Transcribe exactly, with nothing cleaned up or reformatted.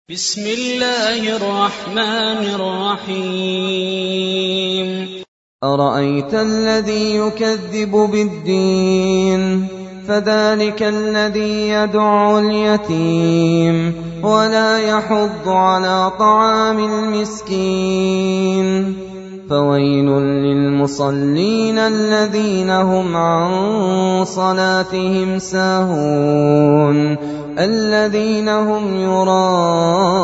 بسم الله الرحمن الرحيم أرأيت الذي يكذب بالدين فذلك الذي يدع اليتيم ولا يحض على طعام المسكين فويل للمصلين الذين هم عن صلاتهم ساهون الذين هم يراءون